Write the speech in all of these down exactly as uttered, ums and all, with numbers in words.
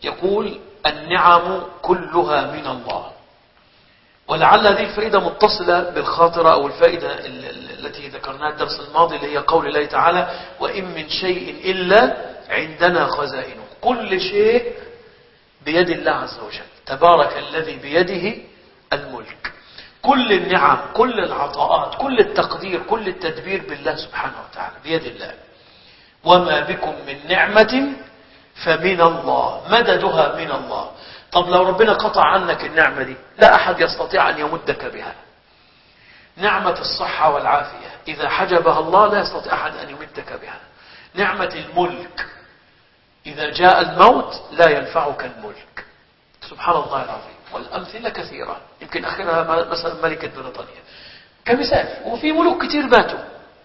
يقول النعم كلها من الله. ولعل هذه الفائدة متصلة بالخاطرة أو الفائدة التي ذكرناها الدرس الماضي، اللي هي قول الله تعالى وإن من شيء إلا عندنا خزائنه. كل شيء بيد الله عز وجل، تبارك الذي بيده الملك. كل النعم، كل العطاءات، كل التقدير، كل التدبير بالله سبحانه وتعالى، بيد الله. وما بكم من نعمة فمن الله، مددها من الله. طب لو ربنا قطع عنك النعمة دي، لا أحد يستطيع أن يمدك بها. نعمة الصحة والعافية إذا حجبها الله لا يستطيع أحد أن يمدك بها. نعمة الملك إذا جاء الموت لا ينفعك الملك. سبحان الله العظيم. والأمثلة كثيرة، يمكن آخرها مثلا ملكة بريطانيا كمثال. وفي ملوك كتير ماتوا،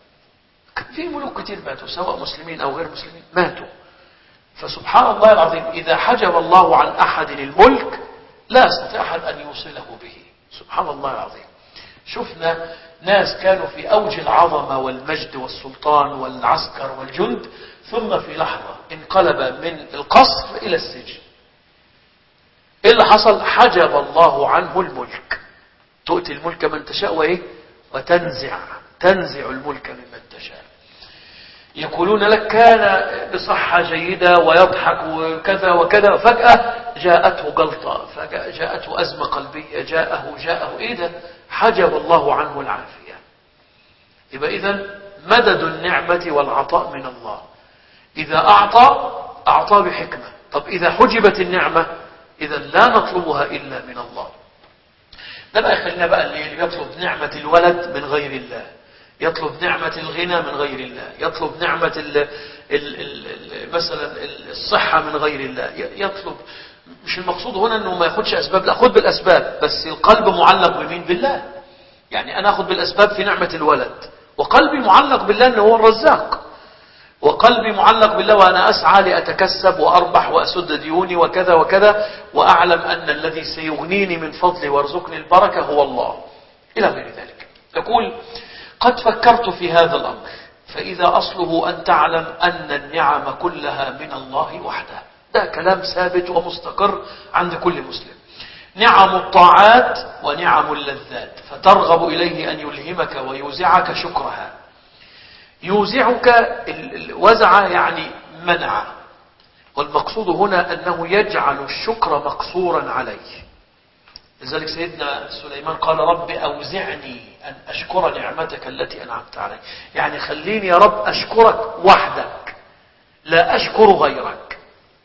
في ملوك كتير ماتوا سواء مسلمين أو غير مسلمين ماتوا. فسبحان الله العظيم إذا حجب الله عن أحد الملك لا يستطيع أحد أن يوصله به. سبحان الله العظيم. شفنا ناس كانوا في أوج العظمة والمجد والسلطان والعسكر والجند، ثم في لحظة انقلب من القصر إلى السجن. إيه اللي حصل؟ حجب الله عنه الملك. تؤتي الملك من تشاء وإيه؟ وتنزع تنزع الملك ممن تشاء. يقولون لك كان بصحة جيدة ويضحك وكذا وكذا، فجأة جاءته جلطة، فجأة جاءته أزمة قلبية، جاءه جاءه إيه ده؟ حجب الله عنه العافية. يبقى إذن مدد النعمة والعطاء من الله. إذا أعطى أعطى بحكمة. طب إذا حجبت النعمة إذا لا نطلبها إلا من الله. ده بقى يخلينا بقى اللي يطلب نعمة الولد من غير الله، يطلب نعمة الغنى من غير الله، يطلب نعمة ال ال ال مثلا الصحة من غير الله، يطلب. مش المقصود هنا أنه ما ياخدش أسباب، لا، خد بالأسباب، بس القلب معلق بمين؟ بالله. يعني أنا أخذ بالأسباب في نعمة الولد، وقلبي معلق بالله أنه هو الرزاق، وقلبي معلق بالله وأنا أسعى لأتكسب وأربح وأسد ديوني وكذا وكذا، وأعلم أن الذي سيغنيني من فضلي وارزقني البركة هو الله، إلى غير ذلك. يقول قد فكرت في هذا الأمر، فإذا أصله أن تعلم أن النعم كلها من الله وحده. ده كلام ثابت ومستقر عند كل مسلم. نعم الطاعات ونعم اللذات، فترغب إليه أن يلهمك ويوزعك شكرها. يوزعك الوزع يعني منع، والمقصود هنا أنه يجعل الشكر مقصورا عليه. لذلك سيدنا سليمان قال رب أوزعني أن أشكر نعمتك التي أنعمت علي. يعني خليني يا رب أشكرك وحدك، لا أشكر غيرك.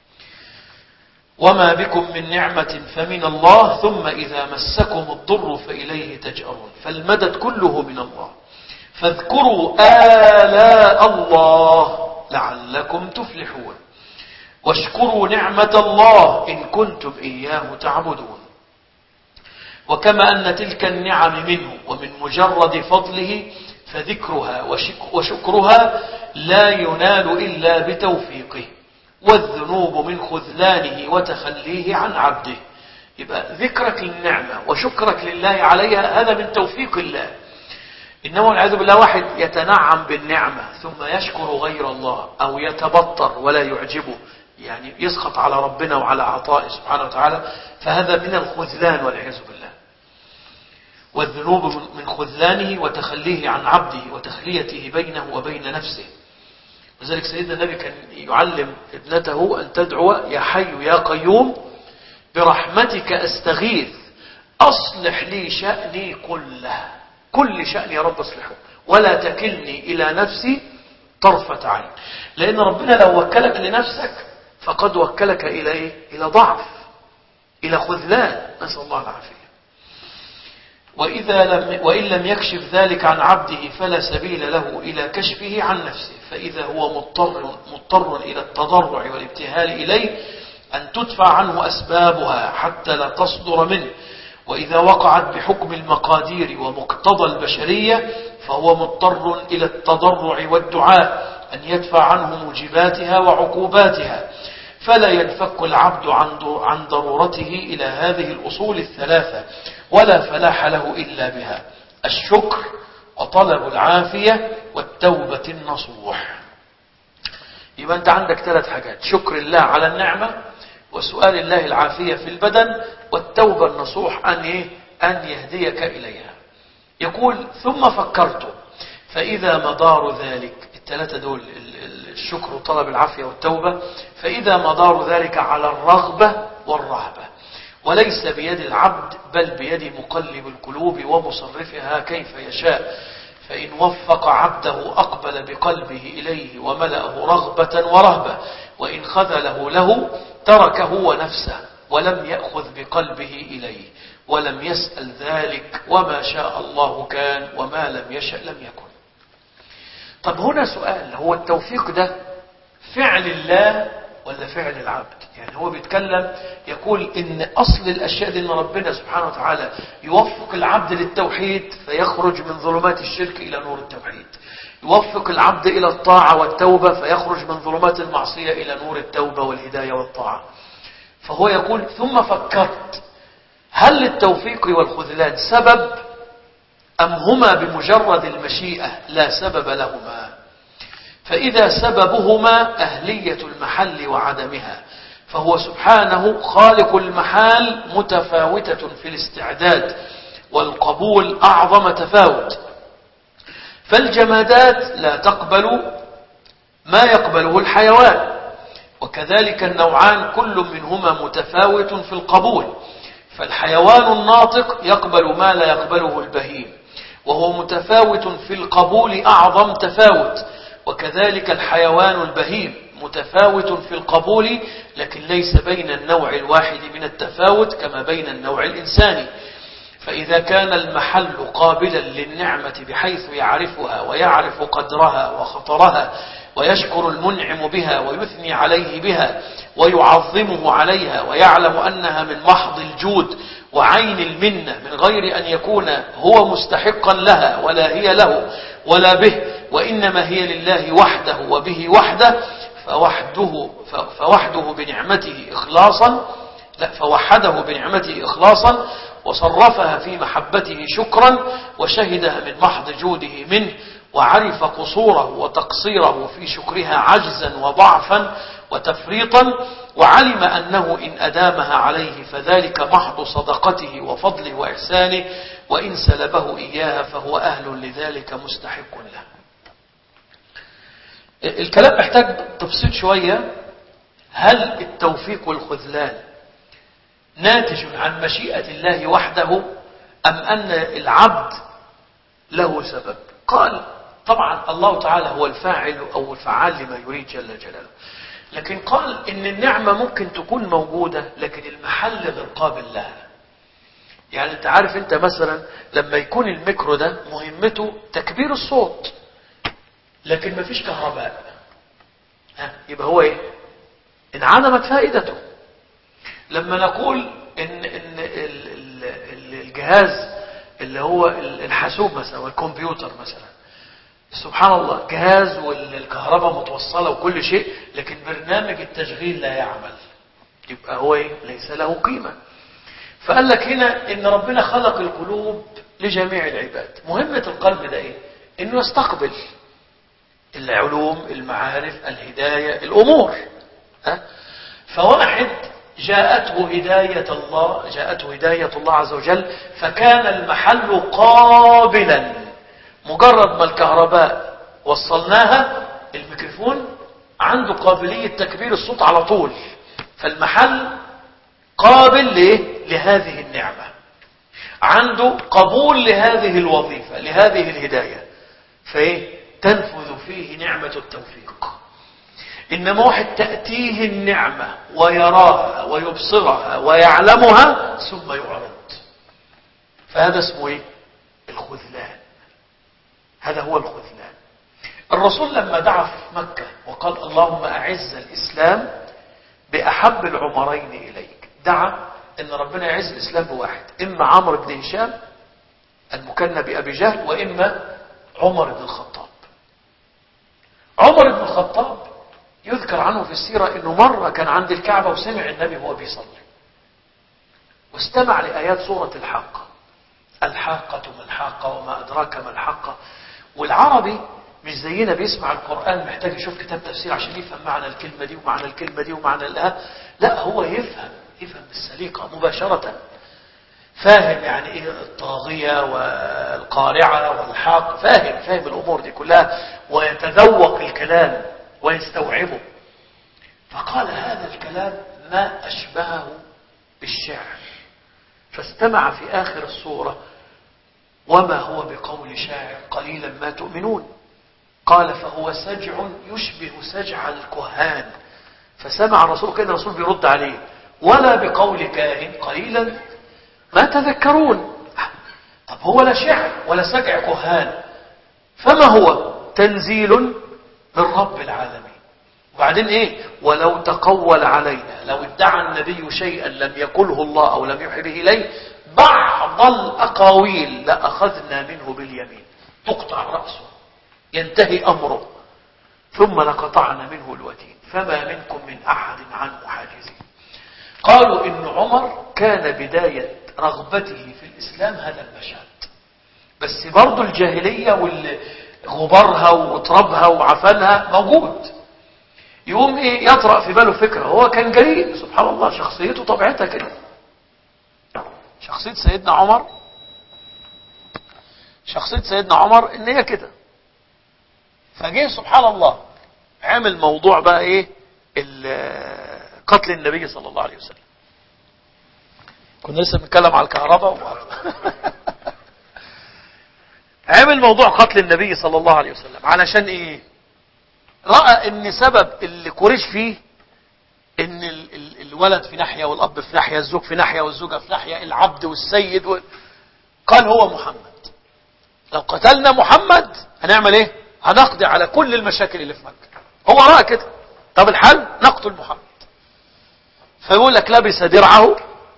وما بكم من نعمة فمن الله ثم إذا مسكم الضر فإليه تجأرون. فالمدد كله من الله. فاذكروا آلاء الله لعلكم تفلحون، واشكروا نعمة الله إن كنتم إياه تعبدون. وكما أن تلك النعم منه ومن مجرد فضله، فذكرها وشكرها لا ينال إلا بتوفيقه، والذنوب من خذلانه وتخليه عن عبده. يبقى ذكرك للنعمة وشكرك لله عليها هذا من توفيق الله. إنما والعياذ بالله واحد يتنعم بالنعمة ثم يشكر غير الله، أو يتبطر ولا يعجبه، يعني يسخط على ربنا وعلى عطائه سبحانه وتعالى، فهذا من الخذلان والعياذ بالله. والذنوب من خذلانه وتخليه عن عبده وتخليته بينه وبين نفسه. لذلك سيدنا النبي كان يعلم ابنته أن تدعو يا حي يا قيوم برحمتك أستغيث أصلح لي شأني كله. كل شأن يا رب اصلحه ولا تكلني إلى نفسي طرفة عين. لأن ربنا لو وكلك لنفسك فقد وكلك إلى إيه؟ إلى ضعف، إلى خذلان، نسأل الله العافية. وإذا لم وإن لم يكشف ذلك عن عبده فلا سبيل له إلى كشفه عن نفسه، فإذا هو مضطر مضطر إلى التضرع والابتهال إليه أن تدفع عنه أسبابها حتى لا تصدر منه. وإذا وقعت بحكم المقادير ومقتضى البشرية فهو مضطر إلى التضرع والدعاء أن يدفع عنه موجباتها وعقوباتها. فلا ينفك العبد عن ضرورته إلى هذه الأصول الثلاثة، ولا فلاح له إلا بها: الشكر وطلب العافية والتوبة النصوح. يبقى أنت عندك ثلاث حاجات: شكر الله على النعمة، وسؤال الله العافية في البدن، والتوبة النصوح أن, إيه؟ أن يهديك إليها. يقول ثم فكرت فإذا مدار ذلك، الثلاثة دول الشكر وطلب العافية والتوبة، فإذا مدار ذلك على الرغبة والرهبة، وليس بيد العبد بل بيد مقلب القلوب ومصرفها كيف يشاء، فإن وفق عبده أقبل بقلبه إليه وملأه رغبة ورهبة، وإن خذله له تركه ونفسه ولم يأخذ بقلبه إليه ولم يسأل ذلك، وما شاء الله كان وما لم يشأ لم يكن. طب هنا سؤال، هو التوفيق ده فعل الله ولا فعل العبد؟ يعني هو بيتكلم يقول إن أصل الأشياء دي إن ربنا سبحانه وتعالى يوفق العبد للتوحيد فيخرج من ظلمات الشرك إلى نور التوحيد، يوفق العبد إلى الطاعة والتوبة فيخرج من ظلمات المعصية إلى نور التوبة والهداية والطاعة. فهو يقول ثم فكرت هل للتوفيق والخذلان سبب أم هما بمجرد المشيئة لا سبب لهما؟ فإذا سببهما أهلية المحل وعدمها فهو سبحانه خالق المحال متفاوتة في الاستعداد والقبول أعظم تفاوت، فالجمادات لا تقبل ما يقبله الحيوان، وكذلك النوعان كل منهما متفاوت في القبول، فالحيوان الناطق يقبل ما لا يقبله البهيم وهو متفاوت في القبول أعظم تفاوت، وكذلك الحيوان البهيم متفاوت في القبول لكن ليس بين النوع الواحد من التفاوت كما بين النوع الإنساني. فإذا كان المحل قابلا للنعمة بحيث يعرفها ويعرف قدرها وخطرها ويشكر المنعم بها ويثني عليه بها ويعظمه عليها ويعلم أنها من محض الجود وعين المنة من غير أن يكون هو مستحقا لها ولا هي له ولا به، وإنما هي لله وحده وبه وحده، فوحده, فوحده بنعمته إخلاصا لا فوحده بنعمته إخلاصا وصرفها في محبته شكرا وشهدها من محض جوده منه، وعرف قصوره وتقصيره في شكرها عجزا وضعفا وتفريطا، وعلم أنه إن أدامها عليه فذلك محض صدقته وفضله وإحسانه، وإن سلبه إياها فهو أهل لذلك مستحق له. الكلام محتاج تفصيل شوية. هل التوفيق والخذلان ناتج عن مشيئة الله وحده أم أن العبد له سبب؟ قال طبعا الله تعالى هو الفاعل أو الفعال لما يريد جل جلاله، لكن قال إن النعمة ممكن تكون موجودة لكن المحل غير قابل لها. يعني انت عارف انت مثلا لما يكون الميكرو ده مهمته تكبير الصوت لكن ما فيش كهرباء، ها يبقى هو ايه؟ انعدمت فائدته. لما نقول ان ان الجهاز اللي هو الحاسوب مثلا والكمبيوتر مثلا، سبحان الله جهاز والكهرباء متوصلة وكل شيء لكن برنامج التشغيل لا يعمل، يبقى هو ايه؟ ليس له قيمة. فقال لك هنا ان ربنا خلق القلوب لجميع العباد، مهمة القلب ده ايه؟ انه يستقبل العلوم المعارف الهداية الامور، ها؟ فواحد جاءته هداية الله جاءته هداية الله عز وجل فكان المحل قابلا، مجرد ما الكهرباء وصلناها الميكروفون عنده قابلية تكبير الصوت على طول، فالمحل قابل ليه؟ لهذه النعمة، عنده قبول لهذه الوظيفة لهذه الهداية، فايه؟ تنفذ فيه نعمة التوفيق. إنما واحد تأتيه النعمة ويراها ويبصرها ويعلمها ثم يعرض، فهذا اسمه ايه؟ الخذلان. هذا هو الخذلان. الرسول لما دعا في مكة وقال اللهم أعز الإسلام بأحب العمرين إليك، دعا ان ربنا يعز الإسلام بواحد، إما عمرو بن هشام المكنى بأبي جهل وإما عمر بن الخطاب. عمر بن الخطاب يذكر عنه في السيرة انه مرة كان عند الكعبة وسمع النبي وهو بيصلي واستمع لآيات سورة الحاقة، الحاقة ما الحاقة وما أدراك ما الحاقة. والعربي مش زينا بيسمع القرآن محتاج يشوف كتاب تفسير عشان يفهم معنى الكلمة دي ومعنى الكلمة دي ومعنى لا لا هو يفهم يفهم بالسليقة مباشرة. فاهم يعني ايه الطاغية والقارعة والحاق، فاهم فاهم الأمور دي كلها ويتذوق الكلام ويستوعبه. فقال هذا الكلام ما أشبهه بالشعر، فاستمع في آخر السورة وما هو بقول شاعر قليلا ما تؤمنون. قال فهو سجع يشبه سجع الكهان. فسمع الرسول كده الرسول بيرد عليه ولا بقول كاهن قليلا ما تذكرون. طب هو لا شعر ولا سجع كهان، فما هو؟ تنزيل من رب العالمين. وبعدين ايه؟ ولو تقول علينا، لو ادعى النبي شيئا لم يقله الله او لم يوحي به اليه بعض الاقاويل لاخذنا منه باليمين، تقطع راسه ينتهي امره ثم لقطعنا منه الوتين فما منكم من احد عنه حاجزين. قالوا ان عمر كان بداية رغبته في الاسلام هذا المشهد، بس برضو الجاهلية وغبارها وترابها وعفنها موجود. يقوم ايه؟ يطرأ في باله فكرة. هو كان جريء سبحان الله، شخصيته طبيعتها كده. شخصية سيدنا عمر شخصية سيدنا عمر ان هي كده. فجيه سبحان الله عمل موضوع بقى ايه؟ قتل النبي صلى الله عليه وسلم. كنا لسه بنتكلم على الكهرباء و... عمل موضوع قتل النبي صلى الله عليه وسلم علشان ايه؟ رأى ان سبب اللي قريش فيه ان ال ال الولد في ناحية والاب في ناحية، الزوج في ناحية والزوجة في ناحية، العبد والسيد و... قال هو محمد. لو قتلنا محمد هنعمل ايه؟ هنقضي على كل المشاكل اللي في مكة. هو رأى كده. طب الحل نقتل محمد. فيقول لك لبس درعه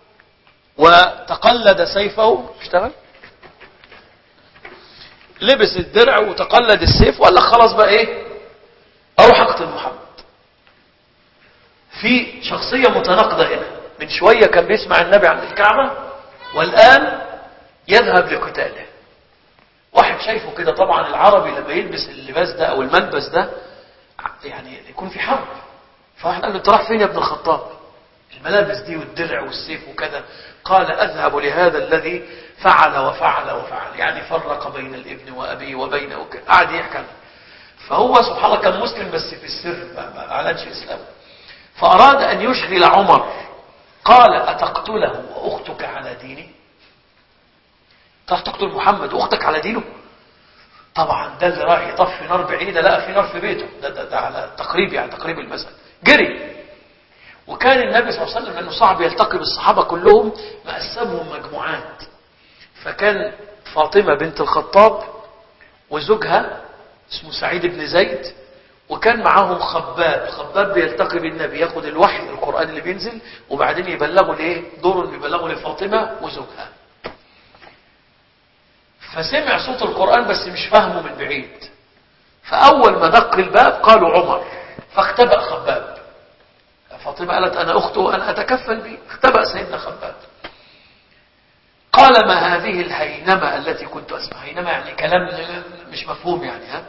وتقلد سيفه. اشتغل لبس الدرع وتقلد السيف وقال لك خلاص بقى ايه؟ اروح اقتل محمد. في شخصية متناقضة هنا. من شوية كان بيسمع النبي عند الكعبة والآن يذهب لقتاله. واحد شايفه كده. طبعا العربي لما يلبس اللباس ده او الملبس ده يعني يكون في حرب. فواحد قال له انت رايح فين يا ابن الخطاب؟ الملابس دي والدرع والسيف وكذا. قال اذهب لهذا الذي فعل وفعل وفعل، يعني فرق بين الابن وابيه وبين وكذا. قعد يحكي. فهو سبحان الله كان مسلم بس في السر ما اعلنش اسلامه. فاراد ان يشغل عمر. قال اتقتله واختك على ديني؟ تروح تقتل محمد واختك على دينه؟ طبعا ده اللي راح يطفي نار بعيده لقى في نار في بيته. ده, ده, ده على تقريب يعني تقريب المثل. جري. وكان النبي صلى الله عليه وسلم لانه صعب يلتقي بالصحابه كلهم مقسمهم مجموعات. فكان فاطمه بنت الخطاب وزوجها اسمه سعيد بن زيد، وكان معاهم خباب. خباب بيلتقي بالنبي ياخد الوحي القرآن اللي بينزل وبعدين يبلغوا لايه؟ دور يبلغوا لفاطمه وزوجها. فسمع صوت القرآن بس مش فاهمه من بعيد. فأول ما دق الباب قالوا عمر. فاختبأ خباب. فاطمة قالت أنا أخته أنا أتكفل به. اختبأ سيدنا خباب. قال ما هذه الهينمة التي كنت أسمع؟ هينمة يعني كلام مش مفهوم يعني. ها.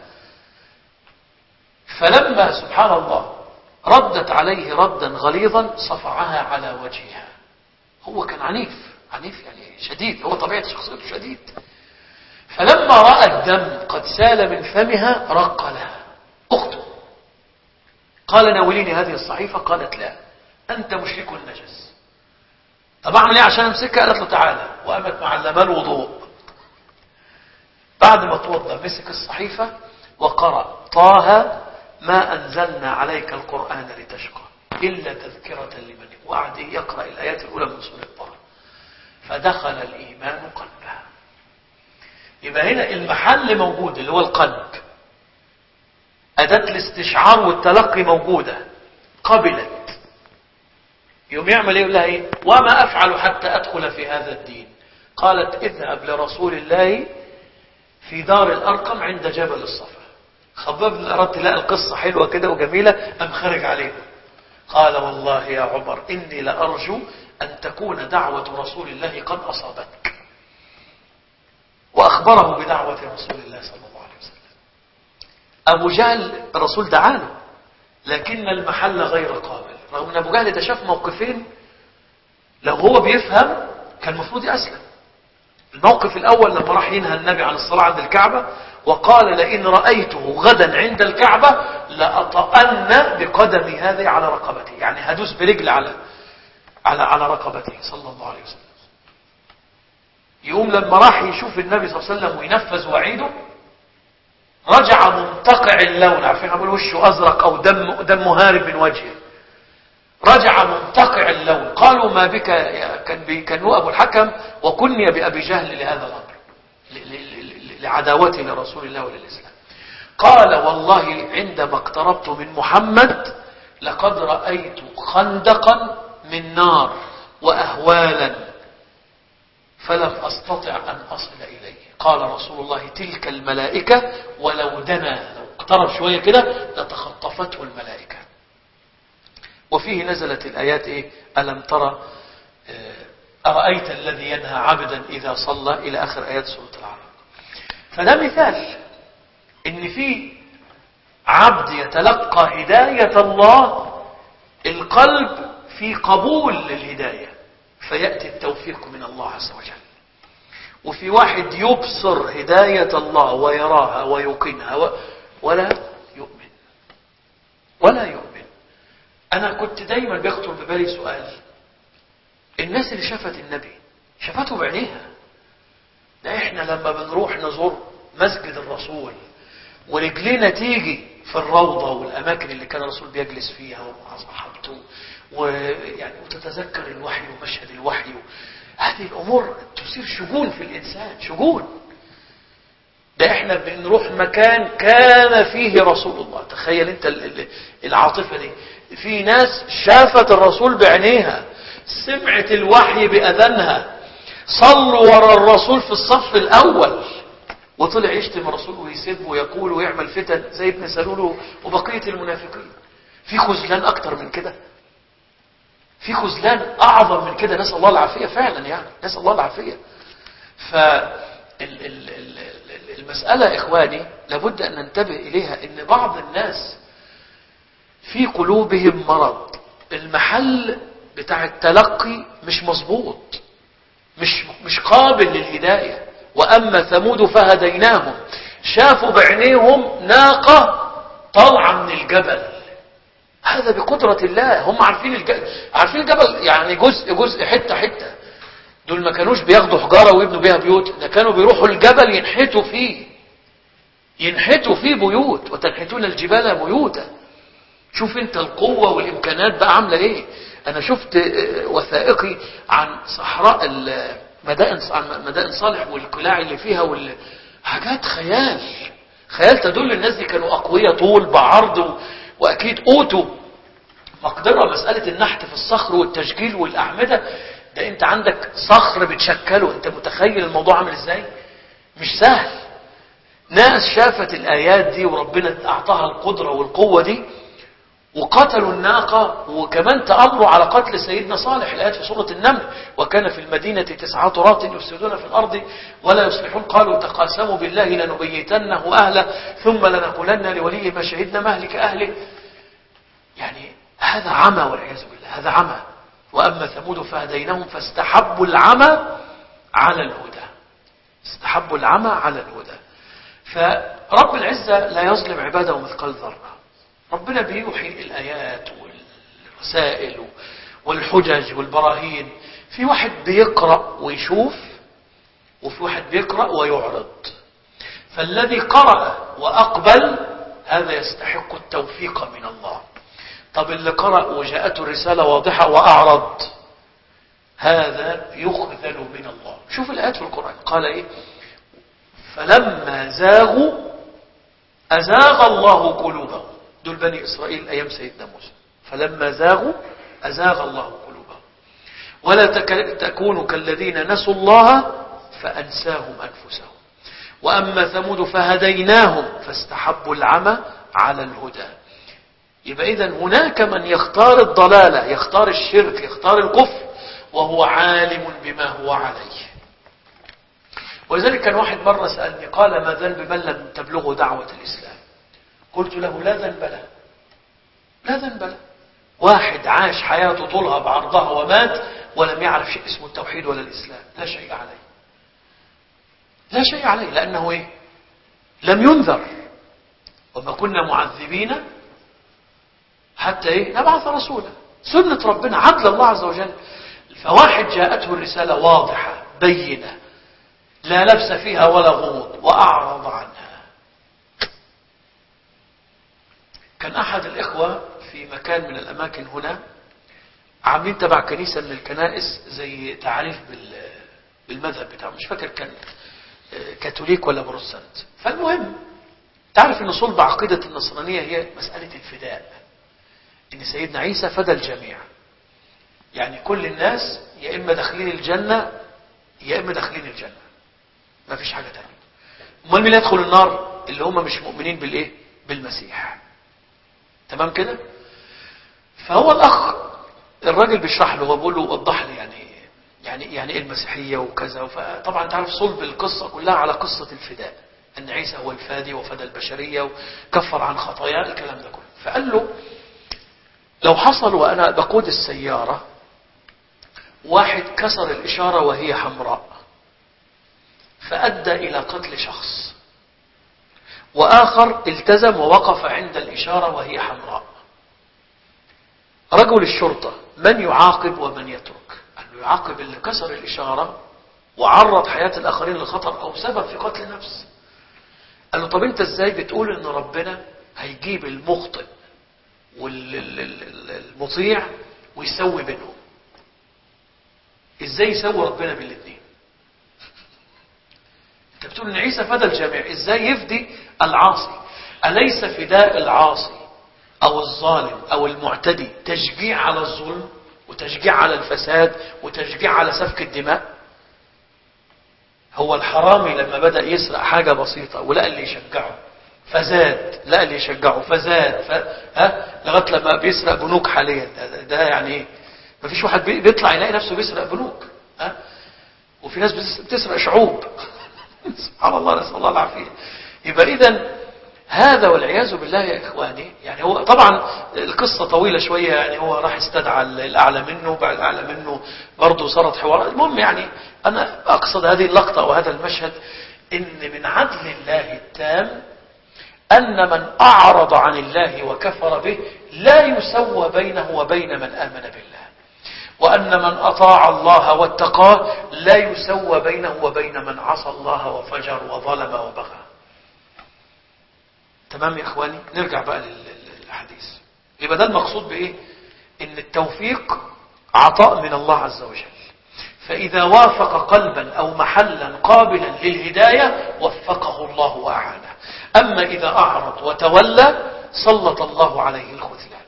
فلما سبحان الله ردت عليه ردا غليظا صفعها على وجهها. هو كان عنيف عنيف يعني شديد. هو طبيعة شخصيته شديد. فلما رأى الدم قد سال من فمها رق لها أخته. قال ناوليني هذه الصحيفة. قالت لا أنت مشرك نجس. طب أعمل إيه عشان أمسكها؟ قالت له تعالى. وقامت معلمة الوضوء. بعد ما توضى مسك الصحيفة وقرأ طه ما أنزلنا عليك القرآن لتشقى إلا تذكرة لمن. وقعد يقرأ الآيات الأولى من سورة طه. فدخل الإيمان قلبها. يبقى هنا المحل موجود اللي هو القلب. أداة الاستشعار والتلقي موجودة. قبلت. يوم يعمل ايه؟ يقول لها ايه؟ وما أفعل حتى أدخل في هذا الدين. قالت اذهب لرسول الله في دار الأرقم عند جبل الصفا. خباب بن الأرد تلاقي القصة حلوة كده وجميلة أم خرج عليه. قال والله يا عمر إني لأرجو أن تكون دعوة رسول الله قد أصابتك. وأخبره بدعوة رسول الله صلى الله عليه وسلم. أبو جهل الرسول دعاله، لكن المحل غير قابل، رغم أن أبو جهل ده شاف موقفين لو هو بيفهم كان المفروض يأسلم. الموقف الأول لما راح ينهى النبي عن الصلاة عند الكعبة وقال لئن رأيته غدا عند الكعبة لأطأن بقدمي هذه على رقبتي، يعني هدوس برجل على على على رقبته صلى الله عليه وسلم. يقوم لما راح يشوف النبي صلى الله عليه وسلم وينفذ وعيده رجع منتقع اللون، عارفين أقول وشه أزرق أو دم دم هارب من وجهه، رجع منتقع اللون. قالوا ما بك؟ كان كانوا أبو الحكم وكني بأبي جهل لهذا الأمر، لعداوته لرسول الله وللإسلام. قال والله عندما اقتربت من محمد لقد رأيت خندقا من نار وأهوالا فلم أستطع أن أصل إليه. قال رسول الله تلك الملائكة ولو دنا، لو اقترب شوية كده لتخطفته الملائكة. وفيه نزلت الآيات إيه؟ ألم ترى أرأيت الذي ينهى عبدا إذا صلى إلى آخر آيات سورة الأعراف. فده مثال إن في عبد يتلقى هداية الله، القلب في قبول للهداية فيأتي التوفيق من الله عز وجل. وفي واحد يبصر هداية الله ويراها ويقنها ولا يؤمن ولا يؤمن. أنا كنت دايما بيخطر ببالي سؤال، الناس اللي شافت النبي شافته بعينيها، ده احنا لما بنروح نزور مسجد الرسول ورجلنا تيجي في الروضة والأماكن اللي كان الرسول بيجلس فيها ومع صحابته ويعني وتتذكر الوحي ومشهد الوحي، هذه الأمور تثير شجون في الإنسان، شجون. ده احنا بنروح مكان كان فيه رسول الله، تخيل انت العاطفة دي. في ناس شافت الرسول بعينيها، سمعت الوحي بأذنها، صلوا وراء الرسول في الصف الأول، وطلع يشتم الرسول ويسب ويقول ويعمل فتن زي ابن سلول وبقية المنافقين. في خذلان أكتر من كده؟ في خذلان أعظم من كده؟ نسأل الله العافية فعلا، يعني نسأل الله العافية. فالمسألة إخواني لابد أن ننتبه إليها، إن بعض الناس في قلوبهم مرض، المحل بتاع التلقي مش مظبوط، مش مش قابل للهداية. وأما ثمود فهديناهم، شافوا بعينيهم ناقة طالعة من الجبل، هذا بقدرة الله، هم عارفين الجبل، عارفين الجبل يعني جزء جزء حتة حتة. دول ما كانوش بياخدوا حجارة ويبنوا بيها بيوت، ده كانوا بيروحوا الجبل ينحتوا فيه ينحتوا فيه بيوت، وتنحتون الجبال بيوتا. شوف انت القوة والامكانات بقى عاملة ايه. انا شفت وثائقي عن صحراء مدائن عن مدائن صالح والقلاع اللي فيها وال... حاجات خيال خيال تدل الناس دي كانوا اقوياء طول بعرض و... واكيد اوتوا مقدرة. مسألة النحت في الصخر والتشجيل والاعمدة، ده انت عندك صخر بتشكله، انت متخيل الموضوع عامل ازاي؟ مش سهل. ناس شافت الايات دي وربنا اعطاها القدرة والقوة دي وقتلوا الناقة، وكمان تأمروا على قتل سيدنا صالح. الآيات في سورة النمل، وكان في المدينة تسعة رهط يفسدون في الأرض ولا يصلحون قالوا تقاسموا بالله لنبيتنه أهله ثم لنقولن لوليه ما شهدنا مهلك أهله. يعني هذا عمى والعياذ بالله، هذا عمى. وأما ثمود فهديناهم فاستحبوا العمى على الهدى، استحبوا العمى على الهدى. فرب العزة لا يظلم عباده مثقال ذرة. ربنا بيوحي الآيات والرسائل والحجج والبراهين. في واحد بيقرأ ويشوف، وفي واحد بيقرأ ويعرض. فالذي قرأ وأقبل هذا يستحق التوفيق من الله. طب اللي قرأ وجاءته الرسالة واضحة وأعرض، هذا يخذل من الله. شوف الآيات في القرآن قال إيه؟ فلما زاغوا أزاغ الله قلوبهم. دول بني إسرائيل أيام سيدنا موسى. فلما زاغوا أزاغ الله قلوبهم. ولا تكونوا كالذين نسوا الله فأنساهم أنفسهم. وأما ثمود فهديناهم فاستحبوا العمى على الهدى. يبقى إذن هناك من يختار الضلالة، يختار الشرك، يختار الكفر، وهو عالم بما هو عليه. ولذلك كان واحد مرة سألني قال ما ذنب من لم تبلغه دعوة الإسلام؟ قلت له لا ذنب له، لا ذنب له. واحد عاش حياته طولها بعرضها ومات ولم يعرف شيء اسمه التوحيد ولا الإسلام، لا شيء عليه، لا شيء عليه، لأنه إيه؟ لم ينذر. وما كنا معذبين حتى إيه؟ نبعث رسولا. سنة ربنا، عدل الله عز وجل. فواحد جاءته الرسالة واضحة بينة لا لبس فيها ولا غموض وأعرض عنها. كان أحد الإخوة في مكان من الأماكن هنا عاملين تبع كنيسة من الكنائس زي تعريف بالمذهب بتاعه، مش فاكر كان كاثوليك ولا بروتستانت. فالمهم تعرف ان صلب عقيدة النصرانية هي مسألة الفداء، ان سيدنا عيسى فدى الجميع، يعني كل الناس يا اما داخلين الجنة يا اما داخلين الجنة، ما فيش حاجة تانية. امال مين يدخل النار؟ اللي هم مش مؤمنين بالايه؟ بالمسيح. تمام كده؟ فهو الاخ الراجل بيشرح له وبيقول له وضح لي يعني يعني يعني ايه المسيحية وكذا. فطبعا انت عارف صلب القصة كلها على قصة الفداء، ان عيسى هو الفادي وفدى البشرية وكفر عن خطاياه، الكلام ده كله. فقال له لو حصل وانا بقود السيارة واحد كسر الاشارة وهي حمراء فادى الى قتل شخص، واخر التزم ووقف عند الاشارة وهي حمراء، رجل الشرطة من يعاقب ومن يترك؟ قال له يعاقب اللي كسر الاشارة وعرض حياة الاخرين للخطر او سبب في قتل نفس. قال له طب انت ازاي بتقول ان ربنا هيجيب المخطئ والمطيع ويسوي بينهم؟ ازاي يسوي ربنا بالاثنين؟ انت بتقول ان عيسى فدى الجميع، ازاي يفدي العاصي؟ أليس فداء العاصي او الظالم او المعتدي تشجيع على الظلم وتشجيع على الفساد وتشجيع على سفك الدماء؟ هو الحرامي لما بدأ يسرق حاجة بسيطة ولقى اللي يشجعه فزاد، لقى اللي يشجعه فزاد، ف... ها لغايه لما بيسرق بنوك حاليا. ده, ده يعني ايه؟ مفيش واحد بيطلع يلاقي نفسه بيسرق بنوك، ها وفي ناس بتسرق شعوب سبحان الله، نسأل الله العافية. يبقى إذن هذا والعياذ بالله يا إخواني، يعني هو طبعا القصة طويلة شوية، يعني هو راح استدعى الأعلى منه وبعد الأعلى منه برضه صارت حوارات. المهم يعني أنا أقصد هذه اللقطة وهذا المشهد إن من عدل الله التام أن من أعرض عن الله وكفر به لا يسوى بينه وبين من آمن بالله، وأن من أطاع الله واتقاه لا يسوى بينه وبين من عصى الله وفجر وظلم وبغى. تمام يا إخواني؟ نرجع بقى للحديث. يبقى ده المقصود بإيه؟ إن التوفيق عطاء من الله عز وجل، فإذا وافق قلبا أو محلا قابلا للهداية وفقه الله وأعانه. أما إذا أعرض وتولى سلط الله عليه الخذلان.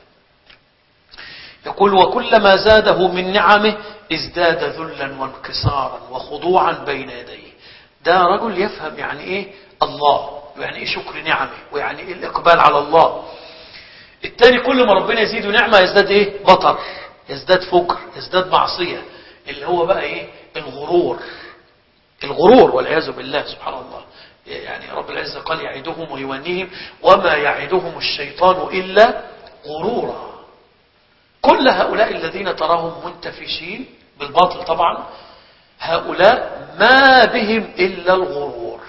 يقول وكلما زاده من نعمه ازداد ذلا وانكسارا وخضوعا بين يديه. ده رجل يفهم يعني إيه الله، ويعني إيه شكر نعمه، ويعني إيه الإقبال على الله. التاني كل ما ربنا يزيد نعمة يزداد إيه؟ بطر، يزداد فكر، يزداد معصية، اللي هو بقى إيه؟ الغرور. الغرور والعياذ بالله سبحان الله. يعني رب العزة قال يعدهم ويوانيهم وما يعدهم الشيطان إلا غرورا. كل هؤلاء الذين تراهم منتفشين بالباطل طبعا، هؤلاء ما بهم إلا الغرور.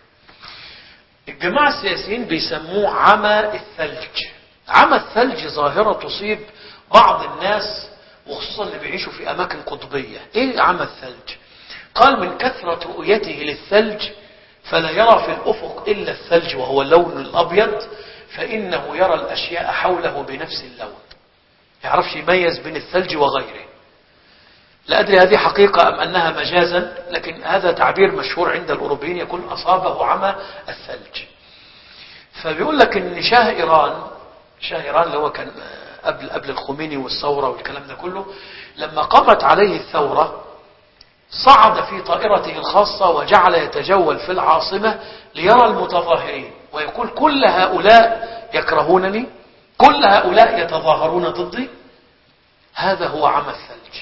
الجماعة السياسيين بيسموه عمى الثلج. عمى الثلج ظاهرة تصيب بعض الناس وخصوصا اللي بيعيشوا في أماكن قطبية. إيه عمى الثلج؟ قال من كثرة رؤيته للثلج فلا يرى في الأفق إلا الثلج وهو اللون الأبيض، فإنه يرى الأشياء حوله بنفس اللون، يعرفش يميز بين الثلج وغيره. لا أدري هذه حقيقة أم أنها مجازا، لكن هذا تعبير مشهور عند الأوروبيين يكون أصابه عمى الثلج. فبيقول لك إن شاه إيران، شاه إيران اللي هو كان قبل قبل الخميني والثورة والكلام ده كله، لما قامت عليه الثورة صعد في طائرته الخاصة وجعل يتجول في العاصمة ليرى المتظاهرين ويقول كل هؤلاء يكرهونني، كل هؤلاء يتظاهرون ضدي. هذا هو عمى الثلج،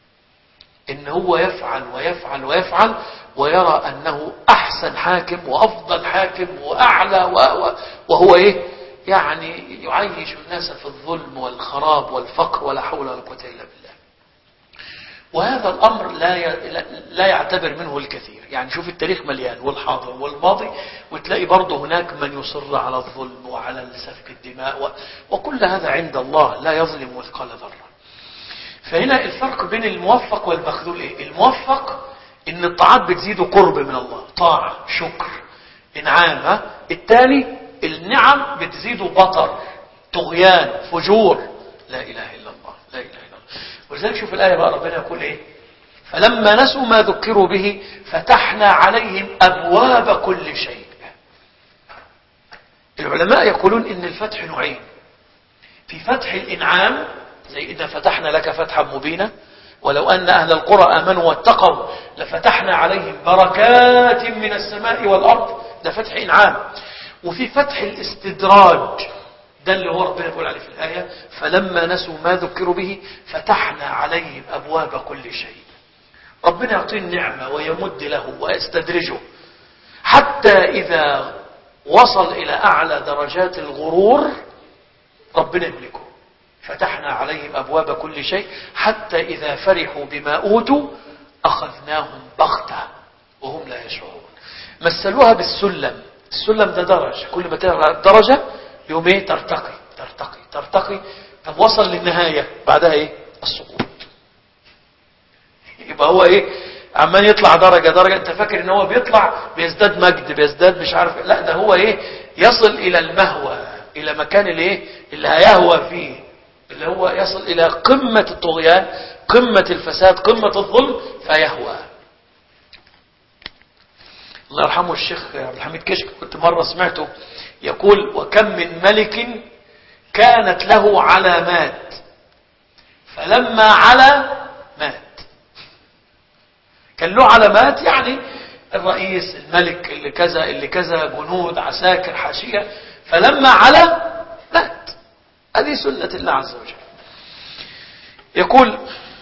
إن هو يفعل ويفعل ويفعل ويرى أنه أحسن حاكم وأفضل حاكم وأعلى وهو إيه؟ يعني يعيش الناس في الظلم والخراب والفقر ولا حول ولا قوة إلا بالله. وهذا الأمر لا لا يعتبر منه الكثير. يعني شوف التاريخ مليان والحاضر والماضي، وتلاقي برضه هناك من يصر على الظلم وعلى سفك الدماء، وكل هذا عند الله لا يظلم مثقال ذرة. فهنا الفرق بين الموفق والمخذول ايه؟ الموفق ان الطاعات بتزيد قرب من الله، طاعة، شكر، انعام. الثاني النعم بتزيد بطر، طغيان، فجور. لا اله الا الله، لا اله الا الله. ولذلك شوف الآية بقى ربنا يقول ايه؟ فلما نسوا ما ذكروا به فتحنا عليهم أبواب كل شيء. العلماء يقولون إن الفتح نوعين. في فتح الإنعام زي إذا فتحنا لك فتحا مبينا ولو أن أهل القرى آمنوا واتقوا لفتحنا عليهم بركات من السماء والأرض، ده فتح إنعام. وفي فتح الاستدراج، ده اللي هو ربنا يقول عليه في الآية فلما نسوا ما ذكروا به فتحنا عليهم أبواب كل شيء. ربنا يعطيه النعمة ويمد له ويستدرجه حتى إذا وصل إلى أعلى درجات الغرور ربنا يملكه. فتحنا عليهم أبواب كل شيء حتى إذا فرحوا بما أوتوا أخذناهم بغتة وهم لا يشعرون. مثلوها بالسلم. السلم ده درج، كل ما تغير درجة يوم ايه؟ ترتقي ترتقي ترتقي. طب وصل للنهاية بعدها ايه؟ السقوط. يبقى هو ايه؟ عمال يطلع درجة درجة. انت فاكر ان هو بيطلع بيزداد مجد بيزداد مش عارف، لا ده هو ايه؟ يصل الى المهوى، الى مكان الايه؟ اللي هيهوى فيه، اللي هو يصل الى قمة الطغيان، قمة الفساد، قمة الظلم، فيهوى. الله يرحمه الشيخ عبد الحميد كشك كنت مرة سمعته يقول وكم من ملك كانت له علامات فلما علا مات. كان له علامات، يعني الرئيس، الملك، اللي كذا اللي كذا، جنود، عساكر، حاشية، فلما علا مات. هذه سنة الله عز وجل. يقول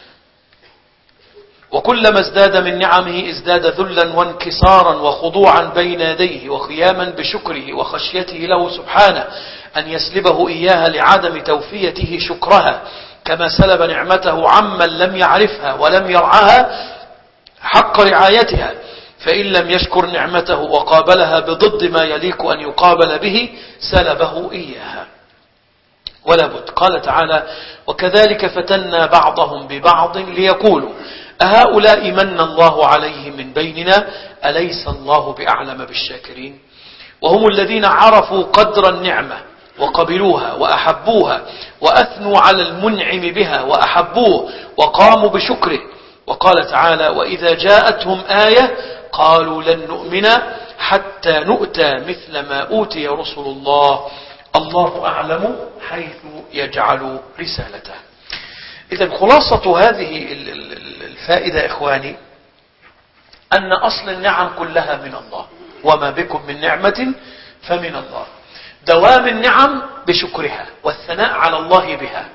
وكلما ازداد من نعمه ازداد ذلا وانكسارا وخضوعا بين يديه وقياما بشكره وخشيته له سبحانه أن يسلبه إياها لعدم توفيته شكرها، كما سلب نعمته عمن لم يعرفها ولم يرعاها حق رعايتها. فإن لم يشكر نعمته وقابلها بضد ما يليق أن يقابل به سلبه إياها. ولا بد. قال تعالى وكذلك فتنا بعضهم ببعض ليقولوا أهؤلاء من الله عليهم من بيننا أليس الله بأعلم بالشاكرين. وهم الذين عرفوا قدر النعمة وقبلوها وأحبوها وأثنوا على المنعم بها وأحبوه وقاموا بشكره. وقال تعالى وإذا جاءتهم آية قالوا لن نؤمن حتى نؤتى مثل ما أوتي رسل الله الله أعلم حيث يجعل رسالته. إذا خلاصة هذه الفائدة إخواني أن أصل النعم كلها من الله، وما بكم من نعمة فمن الله. دوام النعم بشكرها والثناء على الله بها.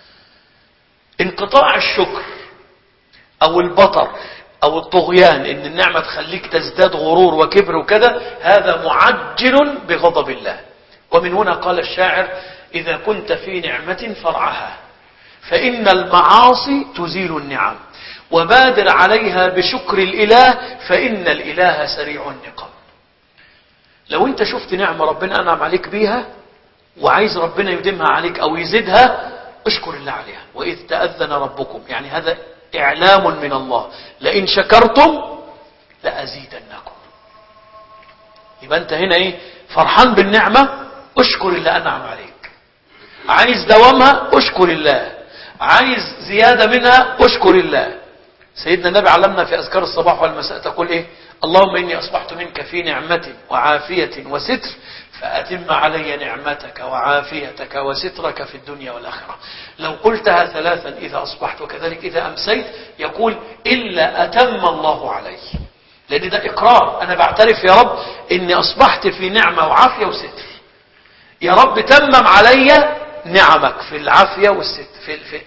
انقطاع الشكر أو البطر أو الطغيان، إن النعمة تخليك تزداد غرور وكبر وكذا، هذا معجل بغضب الله. ومن هنا قال الشاعر إذا كنت في نعمة فرعها فإن المعاصي تزيل النعم وبادر عليها بشكر الإله فإن الإله سريع النقم. لو انت شفت نعمة ربنا أنعم عليك بيها وعايز ربنا يديمها عليك أو يزيدها، اشكر الله عليها. وإذ تأذن ربكم، يعني هذا إعلام من الله لئن شكرتم لأزيدنكم. يبقى انت هنا ايه؟ فرحان بالنعمة، اشكر الله أنعم عليك. عايز دوامها، اشكر الله. عايز زيادة منها، اشكر الله. سيدنا النبي علمنا في أذكار الصباح والمساء تقول ايه؟ اللهم إني أصبحت منك في نعمة وعافية وستر فأتم علي نعمتك وعافيتك وسترك في الدنيا والآخرة. لو قلتها ثلاثا إذا أصبحت وكذلك إذا أمسيت يقول إلا أتم الله علي. لأن ده إقرار، أنا بعترف يا رب إني أصبحت في نعمة وعافية وستر. يا رب تمم علي نعمك في العافية والستر، في في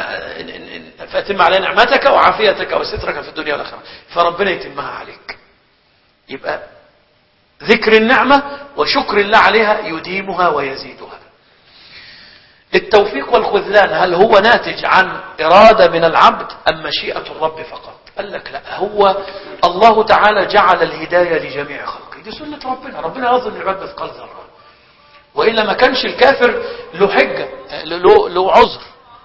فأتم علي نعمتك وعافيتك وسترك في الدنيا والآخرة، فربنا يتمها عليك. يبقى ذكر النعمة وشكر الله عليها يديمها ويزيدها. التوفيق والخذلان هل هو ناتج عن إرادة من العبد أم مشيئة الرب فقط؟ قال لك لا، هو الله تعالى جعل الهداية لجميع خلقه، دي سنة ربنا. ربنا يظن العباد مثقال ذرة، وإلا ما كانش الكافر له حجة، له, له عذر.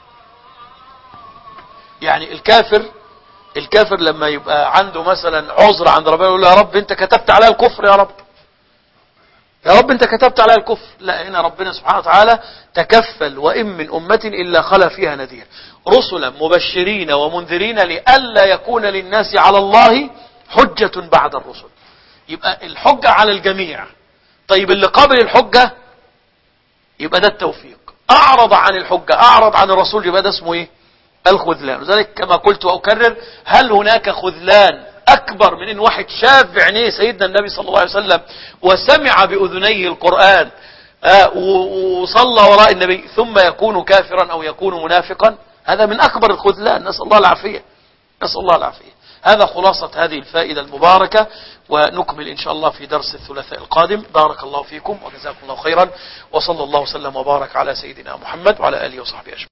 يعني الكافر الكافر لما يبقى عنده مثلا عذر عند ربنا يقول له يا رب انت كتبت عليها الكفر، يا رب يا رب انت كتبت عليها الكفر. لا، هنا ربنا سبحانه وتعالى تكفل وإن من أمة إلا خلا فيها نذير، رسلا مبشرين ومنذرين لئلا يكون للناس على الله حجة بعد الرسل. يبقى الحجة على الجميع. طيب اللي قابل الحجة يبقى ده التوفيق، أعرض عن الحجة، أعرض عن الرسول، يبقى ده اسمه إيه؟ الخذلان. وذلك كما قلت وأكرر، هل هناك خذلان أكبر من إن واحد شاف بعينيه سيدنا النبي صلى الله عليه وسلم وسمع بأذنيه القرآن آه وصلى وراء النبي ثم يكون كافرا أو يكون منافقا؟ هذا من أكبر الخذلان، نسأل الله العافية، نسأل الله العافية. هذا خلاصة هذه الفائدة المباركة، ونكمل إن شاء الله في درس الثلاثاء القادم. بارك الله فيكم وجزاكم الله خيرا، وصلى الله وسلم وبارك على سيدنا محمد وعلى آله وصحبه أجمعين.